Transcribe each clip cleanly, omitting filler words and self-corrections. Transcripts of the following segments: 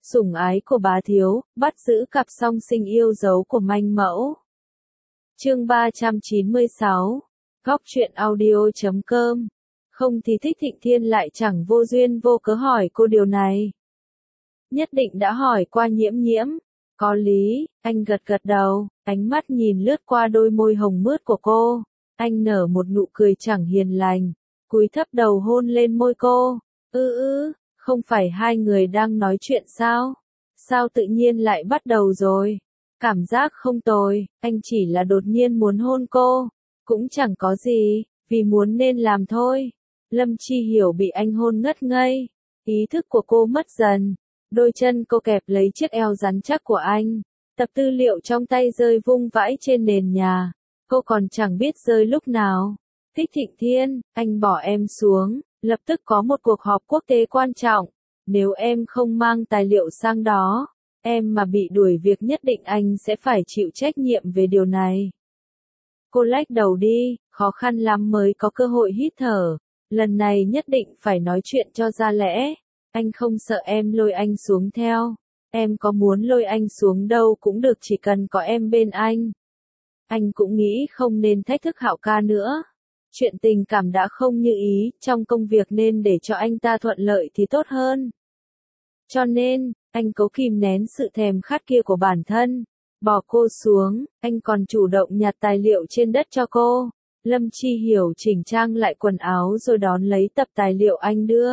Sủng ái của bá thiếu, bắt giữ cặp song sinh yêu dấu của manh mẫu. Chương 396. Góc truyện audio.com. Không thì Thích Thịnh Thiên lại chẳng vô duyên vô cớ hỏi cô điều này. Nhất định đã hỏi qua Nhiễm Nhiễm. Có lý, anh gật gật đầu, ánh mắt nhìn lướt qua đôi môi hồng mướt của cô. Anh nở một nụ cười chẳng hiền lành, cúi thấp đầu hôn lên môi cô. Không phải hai người đang nói chuyện sao? Sao tự nhiên lại bắt đầu rồi? Cảm giác không tồi, anh chỉ là đột nhiên muốn hôn cô. Cũng chẳng có gì, vì muốn nên làm thôi. Lâm Chi Hiểu bị anh hôn ngất ngây. Ý thức của cô mất dần. Đôi chân cô kẹp lấy chiếc eo rắn chắc của anh. Tập tư liệu trong tay rơi vung vãi trên nền nhà. Cô còn chẳng biết rơi lúc nào. Thích Thịnh Thiên, anh bỏ em xuống. Lập tức có một cuộc họp quốc tế quan trọng. Nếu em không mang tài liệu sang đó, em mà bị đuổi việc nhất định anh sẽ phải chịu trách nhiệm về điều này. Cô lách đầu đi, khó khăn lắm mới có cơ hội hít thở. Lần này nhất định phải nói chuyện cho ra lẽ. Anh không sợ em lôi anh xuống theo. Em có muốn lôi anh xuống đâu cũng được, chỉ cần có em bên anh. Anh cũng nghĩ không nên thách thức Hạo ca nữa. Chuyện tình cảm đã không như ý, trong công việc nên để cho anh ta thuận lợi thì tốt hơn. Cho nên, anh cố kìm nén sự thèm khát kia của bản thân. Bỏ cô xuống, anh còn chủ động nhặt tài liệu trên đất cho cô. Lâm Chi Hiểu chỉnh trang lại quần áo rồi đón lấy tập tài liệu anh đưa.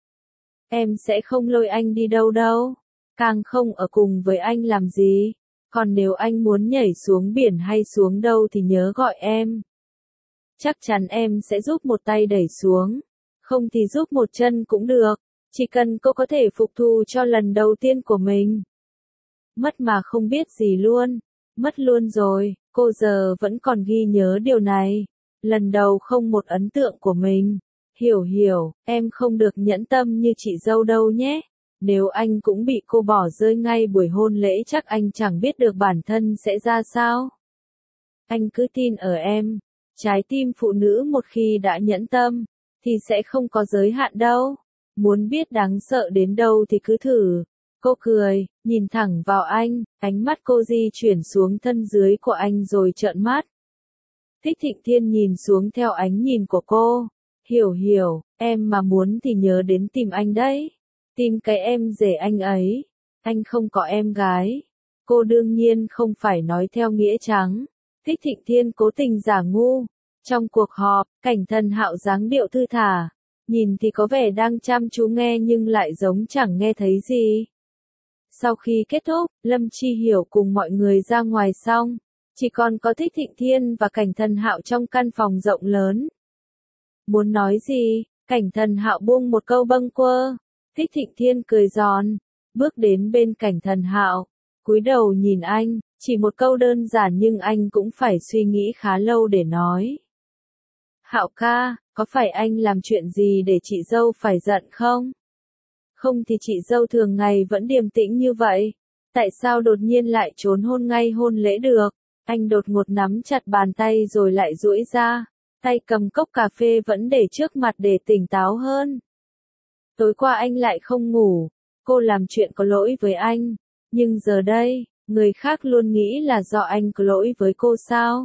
Em sẽ không lôi anh đi đâu đâu. Càng không ở cùng với anh làm gì. Còn nếu anh muốn nhảy xuống biển hay xuống đâu thì nhớ gọi em. Chắc chắn em sẽ giúp một tay đẩy xuống. Không thì giúp một chân cũng được. Chỉ cần cô có thể phục thù cho lần đầu tiên của mình. Mất mà không biết gì luôn. Mất luôn rồi, cô giờ vẫn còn ghi nhớ điều này. Lần đầu không một ấn tượng của mình. Hiểu, em không được nhẫn tâm như chị dâu đâu nhé. Nếu anh cũng bị cô bỏ rơi ngay buổi hôn lễ chắc anh chẳng biết được bản thân sẽ ra sao. Anh cứ tin ở em. Trái tim phụ nữ một khi đã nhẫn tâm, thì sẽ không có giới hạn đâu. Muốn biết đáng sợ đến đâu thì cứ thử. Cô cười, nhìn thẳng vào anh, ánh mắt cô di chuyển xuống thân dưới của anh rồi trợn mắt. Thích Thịnh Thiên nhìn xuống theo ánh nhìn của cô. Hiểu, em mà muốn thì nhớ đến tìm anh đấy. Tìm cái em rể anh ấy. Anh không có em gái. Cô đương nhiên không phải nói theo nghĩa trắng. Thích Thịnh Thiên cố tình giả ngu. Trong cuộc họp, Cảnh Thần Hạo dáng điệu thư thả. Nhìn thì có vẻ đang chăm chú nghe nhưng lại giống chẳng nghe thấy gì. Sau khi kết thúc, Lâm Chi Hiểu cùng mọi người ra ngoài xong. Chỉ còn có Thích Thịnh Thiên và Cảnh Thần Hạo trong căn phòng rộng lớn. Muốn nói gì? Cảnh Thần Hạo buông một câu bâng quơ. Thích Thịnh Thiên cười giòn. Bước đến bên Cảnh Thần Hạo. Cúi đầu nhìn anh. Chỉ một câu đơn giản nhưng anh cũng phải suy nghĩ khá lâu để nói. Hạo ca, có phải anh làm chuyện gì để chị dâu phải giận không? Không thì chị dâu thường ngày vẫn điềm tĩnh như vậy. Tại sao đột nhiên lại trốn hôn ngay hôn lễ được? Anh đột ngột nắm chặt bàn tay rồi lại duỗi ra. Tay cầm cốc cà phê vẫn để trước mặt để tỉnh táo hơn. Tối qua anh lại không ngủ. Cô làm chuyện có lỗi với anh. Nhưng giờ đây, người khác luôn nghĩ là do anh có lỗi với cô sao?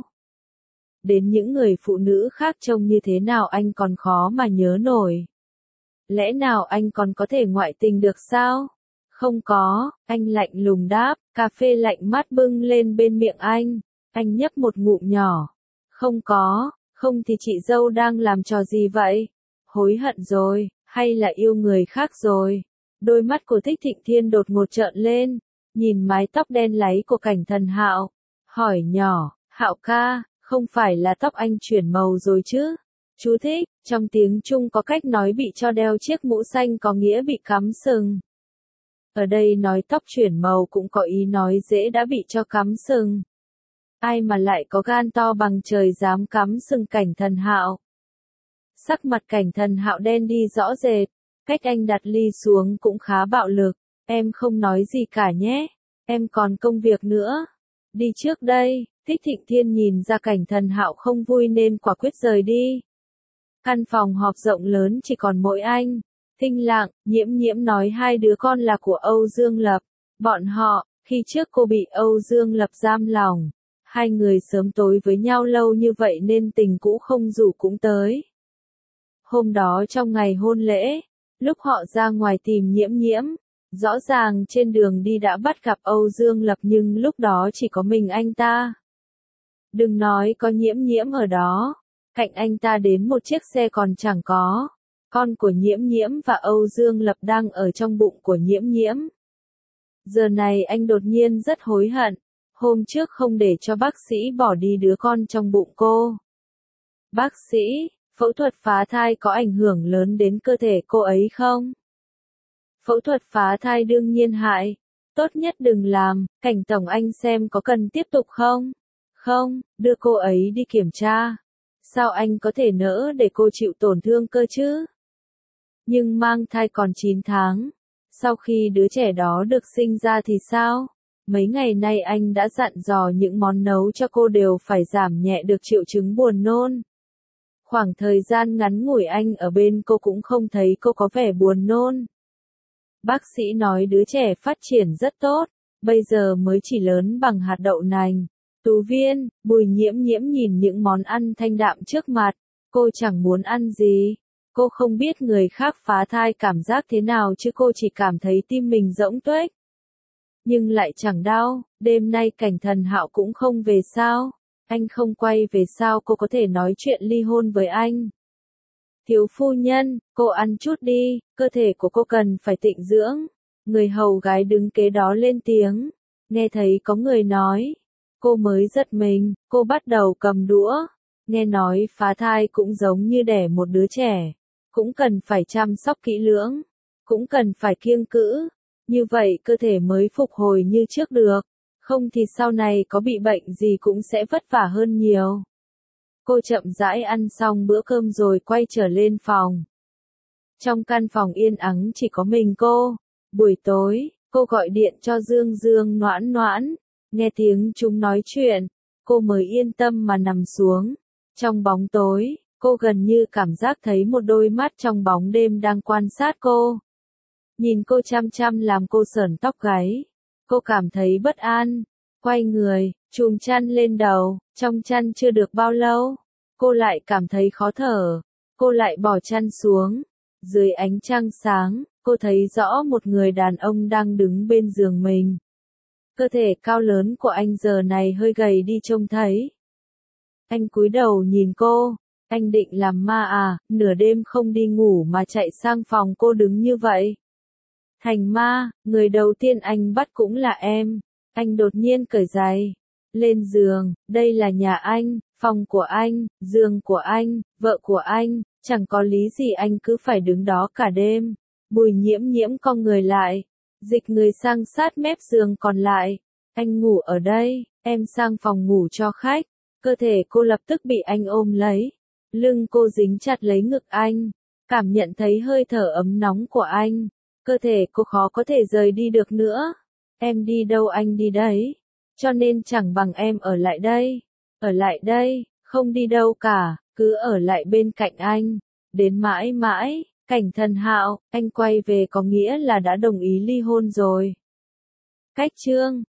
Đến những người phụ nữ khác trông như thế nào anh còn khó mà nhớ nổi. Lẽ nào anh còn có thể ngoại tình được sao? Không có, anh lạnh lùng đáp, cà phê lạnh mát bưng lên bên miệng anh. Anh nhấp một ngụm nhỏ. Không có, không thì chị dâu đang làm trò gì vậy? Hối hận rồi, hay là yêu người khác rồi? Đôi mắt của Thích Thịnh Thiên đột ngột trợn lên, nhìn mái tóc đen láy của Cảnh Thần Hạo, hỏi nhỏ, Hạo ca, không phải là tóc anh chuyển màu rồi chứ? Chú thích, trong tiếng Trung có cách nói bị cho đeo chiếc mũ xanh có nghĩa bị cắm sừng. Ở đây nói tóc chuyển màu cũng có ý nói dễ đã bị cho cắm sừng. Ai mà lại có gan to bằng trời dám cắm sừng Cảnh Thần Hạo. Sắc mặt Cảnh Thần Hạo đen đi rõ rệt, cách anh đặt ly xuống cũng khá bạo lực. Em không nói gì cả nhé, em còn công việc nữa. Đi trước đây. Thích Thịnh Thiên nhìn ra Cảnh Thần Hạo không vui nên quả quyết rời đi. Căn phòng họp rộng lớn chỉ còn mỗi anh. Thinh lặng, Nhiễm Nhiễm nói hai đứa con là của Âu Dương Lập. Bọn họ, khi trước cô bị Âu Dương Lập giam lòng. Hai người sớm tối với nhau lâu như vậy nên tình cũ không rủ cũng tới. Hôm đó trong ngày hôn lễ, lúc họ ra ngoài tìm Nhiễm Nhiễm, rõ ràng trên đường đi đã bắt gặp Âu Dương Lập nhưng lúc đó chỉ có mình anh ta. Đừng nói có Nhiễm Nhiễm ở đó, cạnh anh ta đến một chiếc xe còn chẳng có. Con của Nhiễm Nhiễm và Âu Dương Lập đang ở trong bụng của Nhiễm Nhiễm. Giờ này anh đột nhiên rất hối hận, hôm trước không để cho bác sĩ bỏ đi đứa con trong bụng cô. Bác sĩ, phẫu thuật phá thai có ảnh hưởng lớn đến cơ thể cô ấy không? Phẫu thuật phá thai đương nhiên hại, tốt nhất đừng làm, Cảnh Tổng anh xem có cần tiếp tục không? Không, đưa cô ấy đi kiểm tra. Sao anh có thể nỡ để cô chịu tổn thương cơ chứ? Nhưng mang thai còn 9 tháng. Sau khi đứa trẻ đó được sinh ra thì sao? Mấy ngày nay anh đã dặn dò những món nấu cho cô đều phải giảm nhẹ được triệu chứng buồn nôn. Khoảng thời gian ngắn ngủi anh ở bên cô cũng không thấy cô có vẻ buồn nôn. Bác sĩ nói đứa trẻ phát triển rất tốt, bây giờ mới chỉ lớn bằng hạt đậu nành. Tú Viên, Bùi Nhiễm Nhiễm nhìn những món ăn thanh đạm trước mặt, cô chẳng muốn ăn gì. Cô không biết người khác phá thai cảm giác thế nào chứ cô chỉ cảm thấy tim mình rỗng tuếch. Nhưng lại chẳng đau, đêm nay Cảnh Thần Hạo cũng không về sao? Anh không quay về sao cô có thể nói chuyện ly hôn với anh? Thiếu phu nhân, cô ăn chút đi, cơ thể của cô cần phải tịnh dưỡng. Người hầu gái đứng kế đó lên tiếng, nghe thấy có người nói. Cô mới giật mình, cô bắt đầu cầm đũa. Nghe nói phá thai cũng giống như đẻ một đứa trẻ. Cũng cần phải chăm sóc kỹ lưỡng. Cũng cần phải kiêng cữ. Như vậy cơ thể mới phục hồi như trước được. Không thì sau này có bị bệnh gì cũng sẽ vất vả hơn nhiều. Cô chậm rãi ăn xong bữa cơm rồi quay trở lên phòng. Trong căn phòng yên ắng chỉ có mình cô. Buổi tối, cô gọi điện cho Dương Dương Noãn Noãn. Nghe tiếng chúng nói chuyện, cô mới yên tâm mà nằm xuống. Trong bóng tối, cô gần như cảm giác thấy một đôi mắt trong bóng đêm đang quan sát cô. Nhìn cô chăm chăm làm cô sởn tóc gáy. Cô cảm thấy bất an. Quay người, chùm chăn lên đầu, trong chăn chưa được bao lâu. Cô lại cảm thấy khó thở. Cô lại bỏ chăn xuống. Dưới ánh trăng sáng, cô thấy rõ một người đàn ông đang đứng bên giường mình. Cơ thể cao lớn của anh giờ này hơi gầy đi trông thấy. Anh cúi đầu nhìn cô. Anh định làm ma à, nửa đêm không đi ngủ mà chạy sang phòng cô đứng như vậy. Thành ma, người đầu tiên anh bắt cũng là em. Anh đột nhiên cởi giày. Lên giường, đây là nhà anh, phòng của anh, giường của anh, vợ của anh, chẳng có lý gì anh cứ phải đứng đó cả đêm. Bùi Nhiễm Nhiễm cong người lại, dịch người sang sát mép giường còn lại. Anh ngủ ở đây, em sang phòng ngủ cho khách. Cơ thể cô lập tức bị anh ôm lấy. Lưng cô dính chặt lấy ngực anh, cảm nhận thấy hơi thở ấm nóng của anh. Cơ thể cô khó có thể rời đi được nữa. Em đi đâu anh đi đấy. Cho nên chẳng bằng em ở lại đây. Ở lại đây, không đi đâu cả, cứ ở lại bên cạnh anh. Đến mãi mãi, Cảnh Thần Hạo, anh quay về có nghĩa là đã đồng ý ly hôn rồi. Cách chương